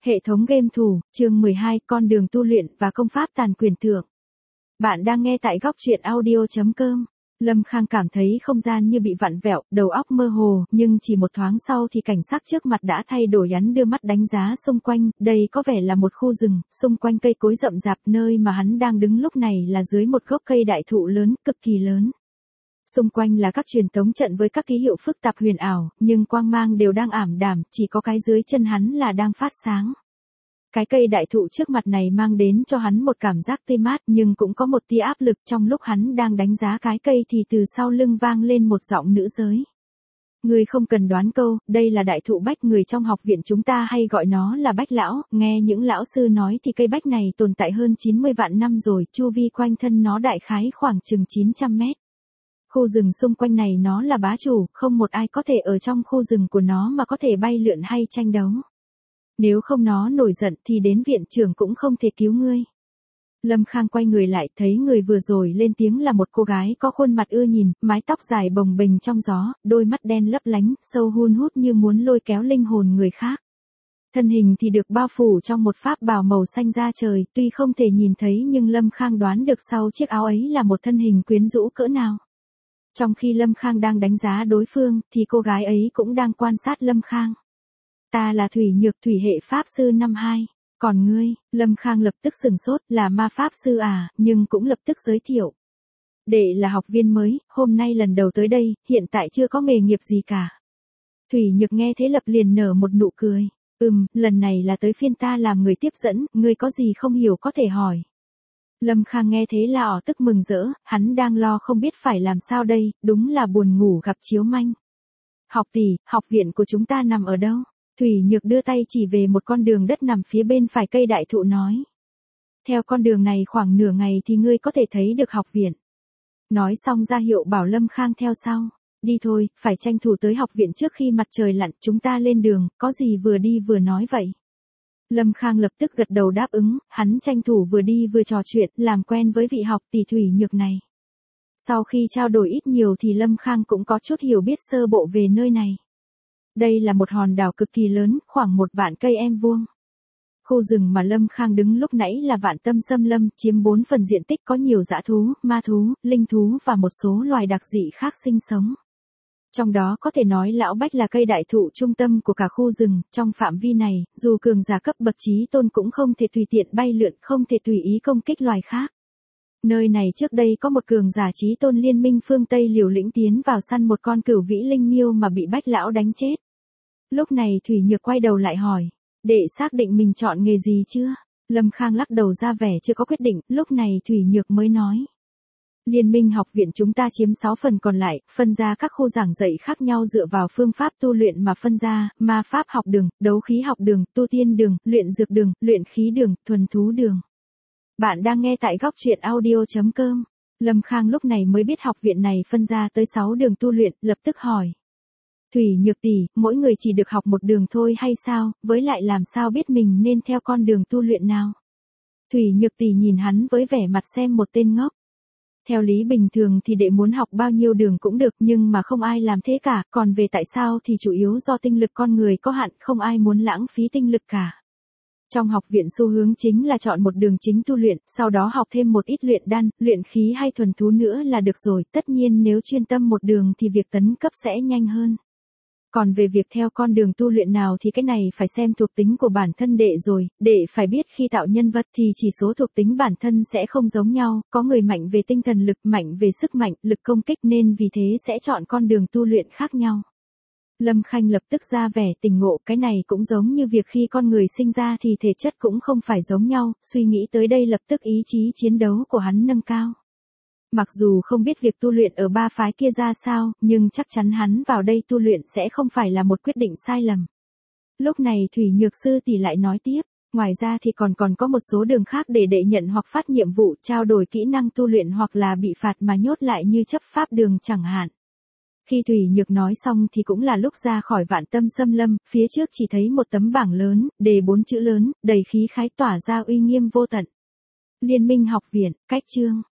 Hệ thống game thủ, chương 12, con đường tu luyện và công pháp tàn quyền thượng. Bạn đang nghe tại góc truyện audio.com. Lâm Khang cảm thấy không gian như bị vặn vẹo, đầu óc mơ hồ, nhưng chỉ một thoáng sau thì cảnh sắc trước mặt đã thay đổi. Hắn đưa mắt đánh giá xung quanh, đây có vẻ là một khu rừng, xung quanh cây cối rậm rạp. Nơi mà hắn đang đứng lúc này là dưới một gốc cây đại thụ lớn, cực kỳ lớn. Xung quanh là các truyền tống trận với các ký hiệu phức tạp huyền ảo, nhưng quang mang đều đang ảm đạm, chỉ có cái dưới chân hắn là đang phát sáng. Cái cây đại thụ trước mặt này mang đến cho hắn một cảm giác tươi mát, nhưng cũng có một tia áp lực. Trong lúc hắn đang đánh giá cái cây thì từ sau lưng vang lên một giọng nữ giới. Người không cần đoán câu, đây là đại thụ bách, người trong học viện chúng ta hay gọi nó là bách lão. Nghe những lão sư nói thì cây bách này tồn tại hơn 90 vạn năm rồi, chu vi quanh thân nó đại khái khoảng chừng 900 mét. Khu rừng xung quanh này nó là bá chủ, không một ai có thể ở trong khu rừng của nó mà có thể bay lượn hay tranh đấu. Nếu không nó nổi giận thì đến viện trưởng cũng không thể cứu ngươi. Lâm Khang quay người lại, thấy người vừa rồi lên tiếng là một cô gái có khuôn mặt ưa nhìn, mái tóc dài bồng bềnh trong gió, đôi mắt đen lấp lánh, sâu hun hút như muốn lôi kéo linh hồn người khác. Thân hình thì được bao phủ trong một pháp bào màu xanh da trời, tuy không thể nhìn thấy nhưng Lâm Khang đoán được sau chiếc áo ấy là một thân hình quyến rũ cỡ nào. Trong khi Lâm Khang đang đánh giá đối phương, thì cô gái ấy cũng đang quan sát Lâm Khang. Ta là Thủy Nhược, thủy hệ pháp sư năm 2. Còn ngươi? Lâm Khang lập tức sửng sốt, là ma pháp sư à, nhưng cũng lập tức giới thiệu. Đệ là học viên mới, hôm nay lần đầu tới đây, hiện tại chưa có nghề nghiệp gì cả. Thủy Nhược nghe thế lập liền nở một nụ cười. Lần này là tới phiên ta làm người tiếp dẫn, ngươi có gì không hiểu có thể hỏi. Lâm Khang nghe thế là tức mừng rỡ, hắn đang lo không biết phải làm sao đây, đúng là buồn ngủ gặp chiếu manh. Học tỷ, học viện của chúng ta nằm ở đâu? Thủy Nhược đưa tay chỉ về một con đường đất nằm phía bên phải cây đại thụ nói. Theo con đường này khoảng nửa ngày thì ngươi có thể thấy được học viện. Nói xong ra hiệu bảo Lâm Khang theo sau. Đi thôi, phải tranh thủ tới học viện trước khi mặt trời lặn, chúng ta lên đường, có gì vừa đi vừa nói vậy. Lâm Khang lập tức gật đầu đáp ứng, hắn tranh thủ vừa đi vừa trò chuyện, làm quen với vị học tỷ Thủy Nhược này. Sau khi trao đổi ít nhiều thì Lâm Khang cũng có chút hiểu biết sơ bộ về nơi này. Đây là một hòn đảo cực kỳ lớn, khoảng 1 vạn cây em vuông. Khu rừng mà Lâm Khang đứng lúc nãy là Vạn Tâm Xâm Lâm, chiếm 4 phần diện tích, có nhiều dã thú, ma thú, linh thú và một số loài đặc dị khác sinh sống. Trong đó có thể nói lão bách là cây đại thụ trung tâm của cả khu rừng. Trong phạm vi này, dù cường giả cấp bậc chí tôn cũng không thể tùy tiện bay lượn, không thể tùy ý công kích loài khác. Nơi này trước đây có một cường giả chí tôn liên minh phương Tây liều lĩnh tiến vào săn một con cửu vĩ linh miêu mà bị bách lão đánh chết. Lúc này Thủy Nhược quay đầu lại hỏi, đệ xác định mình chọn nghề gì chưa? Lâm Khang lắc đầu ra vẻ chưa có quyết định, lúc này Thủy Nhược mới nói. Liên minh học viện chúng ta chiếm 6 phần còn lại, phân ra các khu giảng dạy khác nhau dựa vào phương pháp tu luyện mà phân ra, ma pháp học đường, đấu khí học đường, tu tiên đường, luyện dược đường, luyện khí đường, thuần thú đường. Bạn đang nghe tại góc truyện audio.com. Lâm Khang lúc này mới biết học viện này phân ra tới 6 đường tu luyện, lập tức hỏi. Thủy Nhược tỷ, mỗi người chỉ được học một đường thôi hay sao, với lại làm sao biết mình nên theo con đường tu luyện nào? Thủy Nhược tỷ nhìn hắn với vẻ mặt xem một tên ngốc. Theo lý bình thường thì đệ muốn học bao nhiêu đường cũng được, nhưng mà không ai làm thế cả, còn về tại sao thì chủ yếu do tinh lực con người có hạn, không ai muốn lãng phí tinh lực cả. Trong học viện xu hướng chính là chọn một đường chính tu luyện, sau đó học thêm một ít luyện đan, luyện khí hay thuần thú nữa là được rồi, tất nhiên nếu chuyên tâm một đường thì việc tấn cấp sẽ nhanh hơn. Còn về việc theo con đường tu luyện nào thì cái này phải xem thuộc tính của bản thân đệ rồi, đệ phải biết khi tạo nhân vật thì chỉ số thuộc tính bản thân sẽ không giống nhau, có người mạnh về tinh thần lực, mạnh về sức mạnh, lực công kích nên vì thế sẽ chọn con đường tu luyện khác nhau. Lâm Khang lập tức ra vẻ tỉnh ngộ, cái này cũng giống như việc khi con người sinh ra thì thể chất cũng không phải giống nhau, suy nghĩ tới đây lập tức ý chí chiến đấu của hắn nâng cao. Mặc dù không biết việc tu luyện ở ba phái kia ra sao, nhưng chắc chắn hắn vào đây tu luyện sẽ không phải là một quyết định sai lầm. Lúc này Thủy Nhược sư tỷ lại nói tiếp, ngoài ra thì còn có một số đường khác để đệ nhận hoặc phát nhiệm vụ, trao đổi kỹ năng tu luyện hoặc là bị phạt mà nhốt lại như chấp pháp đường chẳng hạn. Khi Thủy Nhược nói xong thì cũng là lúc ra khỏi Vạn Tâm Xâm Lâm, phía trước chỉ thấy một tấm bảng lớn, đề 4 chữ lớn, đầy khí khái tỏa ra uy nghiêm vô tận. Liên minh học viện, cách chương.